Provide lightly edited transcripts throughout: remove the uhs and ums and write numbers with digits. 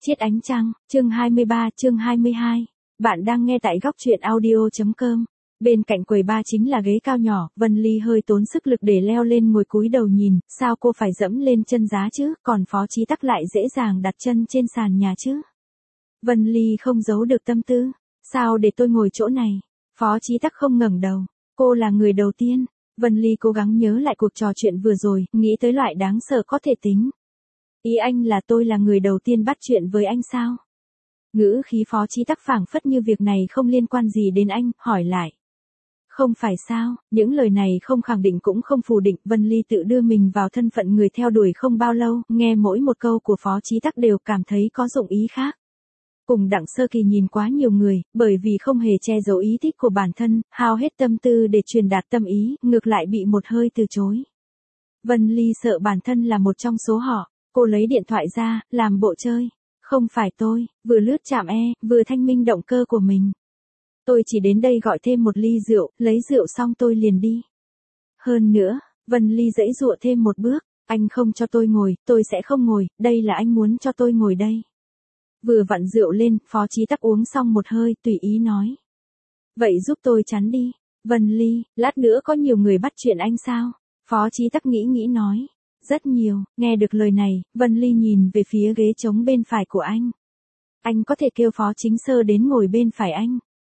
Chiết ánh trăng, chương 23, chương 22. Bạn đang nghe tại góc truyện audio.com. Bên cạnh quầy bar chính là ghế cao nhỏ, Vân Ly hơi tốn sức lực để leo lên ngồi cúi đầu nhìn, sao cô phải dẫm lên chân giá chứ, còn Phó Chí Tắc lại dễ dàng đặt chân trên sàn nhà chứ. Vân Ly không giấu được tâm tư, sao để tôi ngồi chỗ này? Phó Chí Tắc không ngẩng đầu, cô là người đầu tiên. Vân Ly cố gắng nhớ lại cuộc trò chuyện vừa rồi, nghĩ tới loại đáng sợ có thể tính. Ý anh là tôi là người đầu tiên bắt chuyện với anh sao? Ngữ khí Phó Chí Tắc phảng phất như việc này không liên quan gì đến anh, hỏi lại. Không phải sao, những lời này không khẳng định cũng không phủ định, Vân Ly tự đưa mình vào thân phận người theo đuổi không bao lâu, nghe mỗi một câu của Phó Chí Tắc đều cảm thấy có dụng ý khác. Cùng Đặng Sơ Kỳ nhìn quá nhiều người, bởi vì không hề che giấu ý thích của bản thân, hao hết tâm tư để truyền đạt tâm ý, ngược lại bị một hơi từ chối. Vân Ly sợ bản thân là một trong số họ. Cô lấy điện thoại ra, làm bộ chơi. Không phải tôi, vừa lướt chạm vừa thanh minh động cơ của mình. Tôi chỉ đến đây gọi thêm một ly rượu, lấy rượu xong tôi liền đi. Hơn nữa, Vân Ly giãy giụa thêm một bước, anh không cho tôi ngồi, tôi sẽ không ngồi, đây là anh muốn cho tôi ngồi đây. Vừa vặn rượu lên, Phó Chí Tắc uống xong một hơi, tùy ý nói. Vậy giúp tôi chắn đi. Vân Ly, lát nữa có nhiều người bắt chuyện anh sao? Phó Chí Tắc nghĩ nói. Rất nhiều, nghe được lời này, Vân Ly nhìn về phía ghế trống bên phải của anh. Anh có thể kêu Phó Chính Sơ đến ngồi bên phải anh.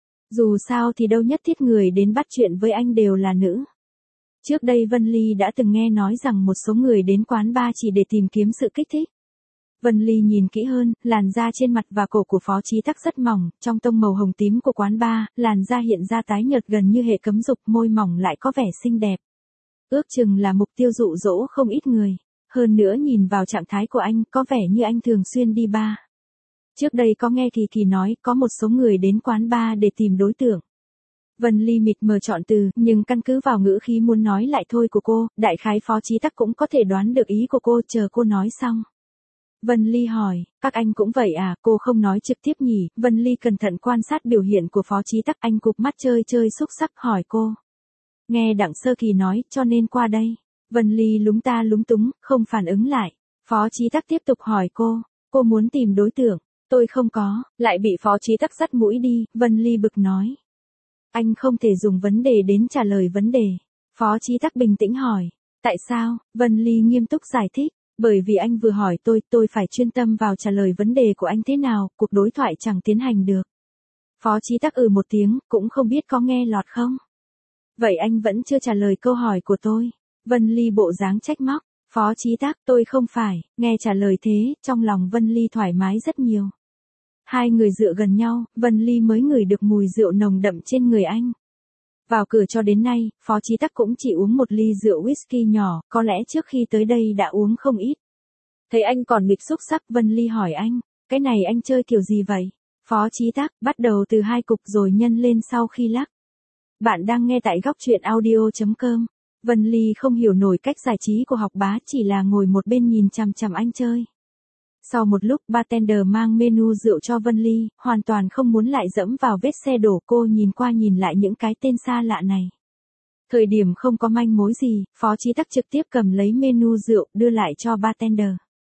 Dù sao thì đâu nhất thiết người đến bắt chuyện với anh đều là nữ. Trước đây Vân Ly đã từng nghe nói rằng một số người đến quán bar chỉ để tìm kiếm sự kích thích. Vân Ly nhìn kỹ hơn, làn da trên mặt và cổ của Phó Chí Tắc rất mỏng, trong tông màu hồng tím của quán bar, làn da hiện ra tái nhợt gần như hệ cấm dục, môi mỏng lại có vẻ xinh đẹp. Ước chừng là mục tiêu dụ dỗ không ít người. Hơn nữa nhìn vào trạng thái của anh, có vẻ như anh thường xuyên đi bar. Trước đây có nghe Kỳ Kỳ nói, có một số người đến quán bar để tìm đối tượng. Vân Ly mịt mờ chọn từ, nhưng căn cứ vào ngữ khí muốn nói lại thôi của cô, đại khái Phó Chí Tắc cũng có thể đoán được ý của cô, chờ cô nói xong. Vân Ly hỏi, các anh cũng vậy à, cô không nói trực tiếp nhỉ, Vân Ly cẩn thận quan sát biểu hiện của Phó Chí Tắc, anh cụp mắt chơi xúc sắc hỏi cô. Nghe Đặng Sơ Kỳ nói, cho nên qua đây. Vân Ly lúng ta lúng túng, không phản ứng lại. Phó Chí Tắc tiếp tục hỏi cô muốn tìm đối tượng, tôi không có, lại bị Phó Chí Tắc dắt mũi đi, Vân Ly bực nói. Anh không thể dùng vấn đề đến trả lời vấn đề. Phó Chí Tắc bình tĩnh hỏi, tại sao, Vân Ly nghiêm túc giải thích, bởi vì anh vừa hỏi tôi phải chuyên tâm vào trả lời vấn đề của anh thế nào, cuộc đối thoại chẳng tiến hành được. Phó Chí Tắc một tiếng, cũng không biết có nghe lọt không. Vậy anh vẫn chưa trả lời câu hỏi của tôi. Vân Ly bộ dáng trách móc. Phó Chí Tắc, tôi không phải, nghe trả lời thế, trong lòng Vân Ly thoải mái rất nhiều. Hai người dựa gần nhau, Vân Ly mới ngửi được mùi rượu nồng đậm trên người anh. Vào cửa cho đến nay, Phó Chí Tắc cũng chỉ uống một ly rượu whisky nhỏ, có lẽ trước khi tới đây đã uống không ít. Thấy anh còn bịch xúc sắc, Vân Ly hỏi anh, cái này anh chơi kiểu gì vậy? Phó Chí Tắc, bắt đầu từ 2 cục rồi nhân lên sau khi lắc. Bạn đang nghe tại góc truyện audio.com. Vân Ly không hiểu nổi cách giải trí của Học Bá, chỉ là ngồi một bên nhìn chằm chằm anh chơi. Sau một lúc, bartender mang menu rượu cho Vân Ly, hoàn toàn không muốn lại dẫm vào vết xe đổ, cô nhìn qua nhìn lại những cái tên xa lạ này. Thời điểm không có manh mối gì, Phó Chí Tắc trực tiếp cầm lấy menu rượu, đưa lại cho bartender.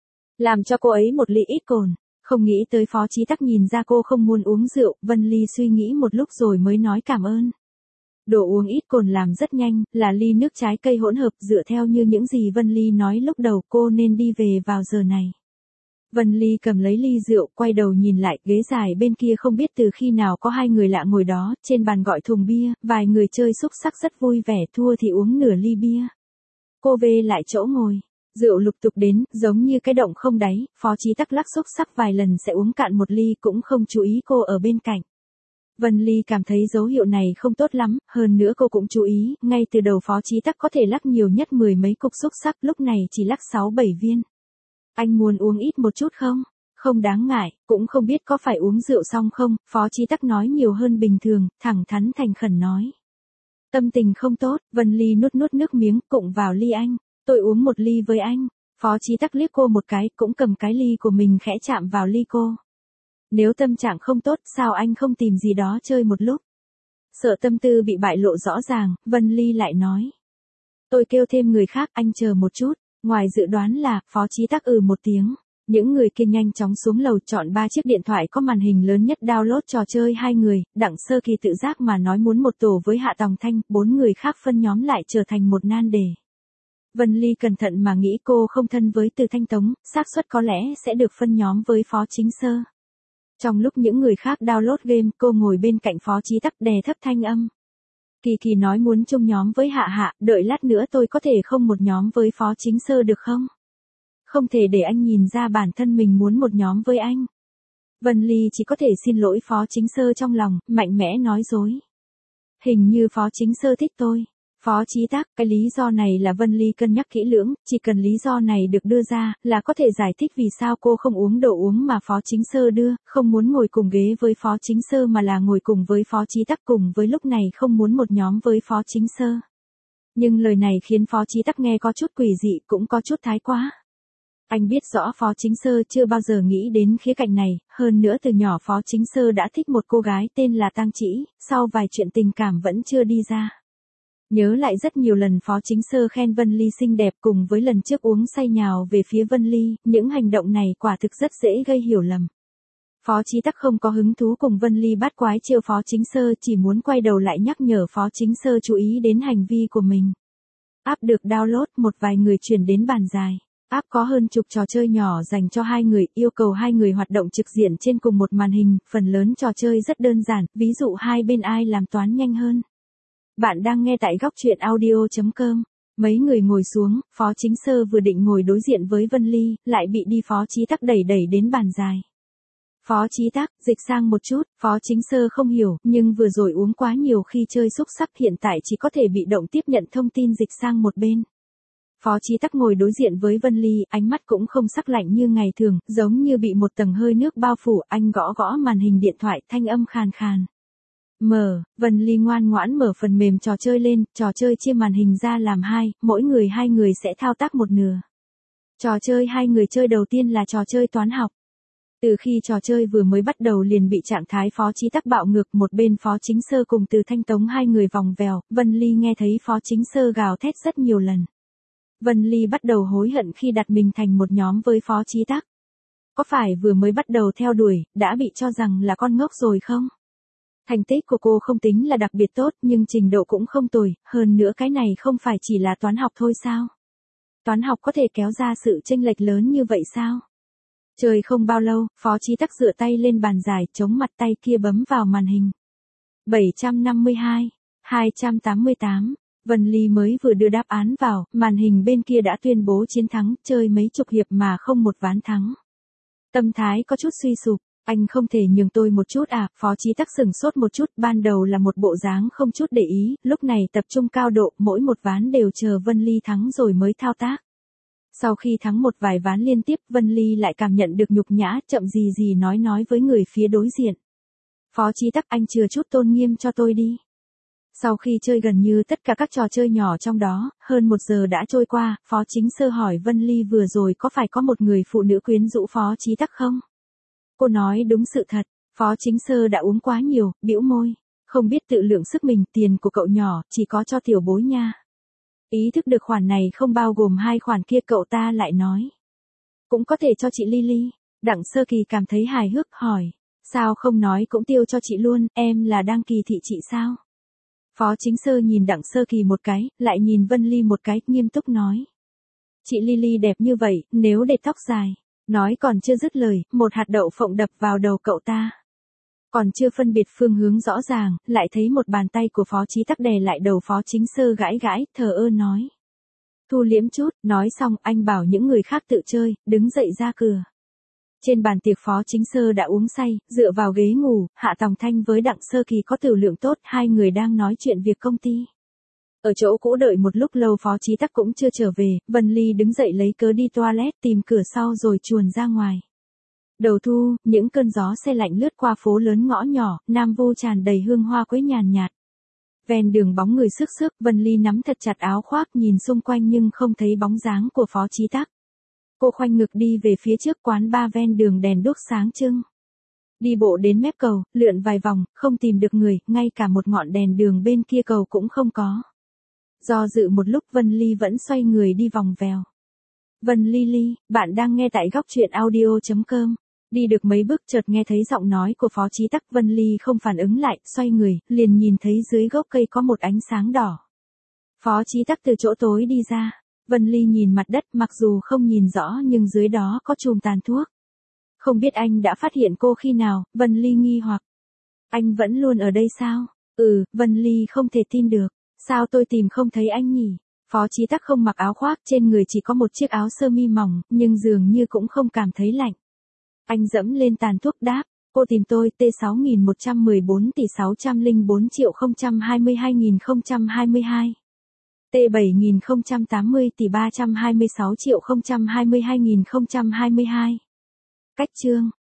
Làm cho cô ấy một ly ít cồn. Không nghĩ tới Phó Chí Tắc nhìn ra cô không muốn uống rượu, Vân Ly suy nghĩ một lúc rồi mới nói cảm ơn. Đồ uống ít cồn làm rất nhanh, là ly nước trái cây hỗn hợp, dựa theo như những gì Vân Ly nói lúc đầu, cô nên đi về vào giờ này. Vân Ly cầm lấy ly rượu, quay đầu nhìn lại, ghế dài bên kia không biết từ khi nào có 2 người lạ ngồi đó, trên bàn gọi thùng bia, vài người chơi xúc sắc rất vui vẻ, thua thì uống nửa ly bia. Cô về lại chỗ ngồi, rượu lục tục đến, giống như cái động không đáy, Phó Chí Tắc lắc xúc sắc vài lần sẽ uống cạn một ly, cũng không chú ý cô ở bên cạnh. Vân Ly cảm thấy dấu hiệu này không tốt lắm, hơn nữa cô cũng chú ý, ngay từ đầu Phó Chí Tắc có thể lắc nhiều nhất 10 mấy cục xúc sắc, lúc này chỉ lắc 6-7 viên. Anh muốn uống ít một chút không? Không đáng ngại, cũng không biết có phải uống rượu xong không, Phó Chí Tắc nói nhiều hơn bình thường, thẳng thắn thành khẩn nói. Tâm tình không tốt, Vân Ly nuốt nước miếng, cụng vào ly anh, tôi uống một ly với anh. Phó Chí Tắc liếc cô một cái, cũng cầm cái ly của mình khẽ chạm vào ly cô. Nếu tâm trạng không tốt, sao anh không tìm gì đó chơi một lúc? Sợ tâm tư bị bại lộ rõ ràng, Vân Ly lại nói. Tôi kêu thêm người khác, anh chờ một chút. Ngoài dự đoán là, Phó Chí Tắc một tiếng. Những người kia nhanh chóng xuống lầu chọn 3 chiếc điện thoại có màn hình lớn nhất download trò chơi 2 người, Đặng Sơ Kỳ tự giác mà nói muốn một tổ với Hạ Tòng Thanh, 4 người khác phân nhóm lại trở thành một nan đề. Vân Ly cẩn thận mà nghĩ cô không thân với Từ Thanh Tống, xác suất có lẽ sẽ được phân nhóm với Phó Chính Sơ. Trong lúc những người khác download game, cô ngồi bên cạnh Phó Chí Tắc đè thấp thanh âm. Kỳ Kỳ nói muốn chung nhóm với Hạ Hạ, đợi lát nữa tôi có thể không một nhóm với Phó Chính Sơ được không? Không thể để anh nhìn ra bản thân mình muốn một nhóm với anh. Vân Ly chỉ có thể xin lỗi Phó Chính Sơ trong lòng, mạnh mẽ nói dối. Hình như Phó Chính Sơ thích tôi. Phó Chí Tắc, cái lý do này là Vân Ly cân nhắc kỹ lưỡng, chỉ cần lý do này được đưa ra, là có thể giải thích vì sao cô không uống đồ uống mà Phó Chính Sơ đưa, không muốn ngồi cùng ghế với Phó Chính Sơ mà là ngồi cùng với Phó Chí Tắc cùng với lúc này không muốn một nhóm với Phó Chính Sơ. Nhưng lời này khiến Phó Chí Tắc nghe có chút quỷ dị cũng có chút thái quá. Anh biết rõ Phó Chính Sơ chưa bao giờ nghĩ đến khía cạnh này, hơn nữa từ nhỏ Phó Chính Sơ đã thích một cô gái tên là Tang Chỉ, sau vài chuyện tình cảm vẫn chưa đi ra. Nhớ lại rất nhiều lần Phó Chính Sơ khen Vân Ly xinh đẹp cùng với lần trước uống say nhào về phía Vân Ly, những hành động này quả thực rất dễ gây hiểu lầm. Phó Chí Tắc không có hứng thú cùng Vân Ly bắt quái trêu Phó Chính Sơ, chỉ muốn quay đầu lại nhắc nhở Phó Chính Sơ chú ý đến hành vi của mình. App được download, một vài người chuyển đến bàn dài. App có hơn chục trò chơi nhỏ dành cho 2 người, yêu cầu 2 người hoạt động trực diện trên cùng một màn hình, phần lớn trò chơi rất đơn giản, ví dụ hai bên ai làm toán nhanh hơn. Bạn đang nghe tại góc truyện audio.com. Mấy người ngồi xuống, Phó Chính Sơ vừa định ngồi đối diện với Vân Ly, lại bị đi Phó Chí Tắc đẩy đến bàn dài. Phó Chí Tắc, dịch sang một chút, Phó Chính Sơ không hiểu, nhưng vừa rồi uống quá nhiều khi chơi xúc sắc hiện tại chỉ có thể bị động tiếp nhận thông tin dịch sang một bên. Phó Chí Tắc ngồi đối diện với Vân Ly, ánh mắt cũng không sắc lạnh như ngày thường, giống như bị một tầng hơi nước bao phủ, anh gõ màn hình điện thoại, thanh âm khàn khàn. Vân Ly ngoan ngoãn mở phần mềm trò chơi lên, trò chơi chia màn hình ra làm 2, mỗi người 2 người sẽ thao tác một nửa. Trò chơi 2 người chơi đầu tiên là trò chơi toán học. Từ khi trò chơi vừa mới bắt đầu liền bị trạng thái Phó Chí Tắc bạo ngược, một bên Phó Chính Sơ cùng Từ Thanh Tống 2 người vòng vèo, Vân Ly nghe thấy Phó Chính Sơ gào thét rất nhiều lần. Vân Ly bắt đầu hối hận khi đặt mình thành một nhóm với Phó Chí Tắc. Có phải vừa mới bắt đầu theo đuổi, đã bị cho rằng là con ngốc rồi không? Thành tích của cô không tính là đặc biệt tốt nhưng trình độ cũng không tồi, hơn nữa cái này không phải chỉ là toán học thôi sao? Toán học có thể kéo ra sự chênh lệch lớn như vậy sao? Chơi không bao lâu, Phó Chí Tắc dựa tay lên bàn dài, chống mặt tay kia bấm vào màn hình. 752, 288, Vân Ly mới vừa đưa đáp án vào, màn hình bên kia đã tuyên bố chiến thắng, chơi mấy chục hiệp mà không một ván thắng. Tâm thái có chút suy sụp. Anh không thể nhường tôi một chút à? Phó Chí Tắc sửng sốt một chút, ban đầu là một bộ dáng không chút để ý, lúc này tập trung cao độ, mỗi một ván đều chờ Vân Ly thắng rồi mới thao tác. Sau khi thắng một vài ván liên tiếp, Vân Ly lại cảm nhận được nhục nhã, chậm gì nói với người phía đối diện. Phó Chí Tắc, anh chừa chút tôn nghiêm cho tôi đi. Sau khi chơi gần như tất cả các trò chơi nhỏ trong đó, hơn 1 giờ đã trôi qua, Phó Chính Sơ hỏi Vân Ly vừa rồi có phải có một người phụ nữ quyến rũ Phó Chí Tắc không? Cô nói đúng sự thật, Phó Chính Sơ đã uống quá nhiều, bĩu môi, không biết tự lượng sức mình, tiền của cậu nhỏ, chỉ có cho tiểu bối nha. Ý thức được khoản này không bao gồm 2 khoản kia, cậu ta lại nói. Cũng có thể cho chị Lily. Đặng Sơ Kỳ cảm thấy hài hước, hỏi, sao không nói cũng tiêu cho chị luôn, em là đang kỳ thị chị sao? Phó Chính Sơ nhìn Đặng Sơ Kỳ một cái, lại nhìn Vân Ly một cái, nghiêm túc nói. Chị Lily đẹp như vậy, nếu để tóc dài. Nói còn chưa dứt lời, một hạt đậu phộng đập vào đầu cậu ta. Còn chưa phân biệt phương hướng rõ ràng, lại thấy một bàn tay của Phó Chí Tắc đè lại đầu Phó Chính Sơ, gãi, thờ ơ nói. Thu liễm chút, nói xong anh bảo những người khác tự chơi, đứng dậy ra cửa. Trên bàn tiệc Phó Chính Sơ đã uống say, dựa vào ghế ngủ, Hạ Tòng Thanh với Đặng Sơ Kỳ có tử lượng tốt, 2 người đang nói chuyện việc công ty. Ở chỗ cũ đợi một lúc lâu Phó Chí Tắc cũng chưa trở về, Vân Ly đứng dậy lấy cớ đi toilet, tìm cửa sau rồi chuồn ra ngoài. Đầu thu, những cơn gió se lạnh lướt qua phố lớn ngõ nhỏ, Nam Vu tràn đầy hương hoa quế nhàn nhạt. Ven đường bóng người sức, Vân Ly nắm thật chặt áo khoác, nhìn xung quanh nhưng không thấy bóng dáng của Phó Chí Tắc. Cô khoanh ngực đi về phía trước quán bar ven đường, đèn đuốc sáng trưng. Đi bộ đến mép cầu, lượn vài vòng, không tìm được người, ngay cả một ngọn đèn đường bên kia cầu cũng không có. Do dự một lúc Vân Ly vẫn xoay người đi vòng vèo. Vân Ly, bạn đang nghe tại góc truyện audio.com. Đi được mấy bước chợt nghe thấy giọng nói của Phó Chí Tắc. Vân Ly không phản ứng lại, xoay người, liền nhìn thấy dưới gốc cây có một ánh sáng đỏ. Phó Chí Tắc từ chỗ tối đi ra. Vân Ly nhìn mặt đất, mặc dù không nhìn rõ nhưng dưới đó có chùm tàn thuốc. Không biết anh đã phát hiện cô khi nào, Vân Ly nghi hoặc. Anh vẫn luôn ở đây sao? Vân Ly không thể tin được. Sao tôi tìm không thấy anh nhỉ? Phó Chí Tắc không mặc áo khoác, trên người chỉ có một chiếc áo sơ mi mỏng, nhưng dường như cũng không cảm thấy lạnh. Anh dẫm lên tàn thuốc đáp, cô tìm tôi T6114 tỷ 604.022.022. T7080 tỷ 326.022.022. Cách chương.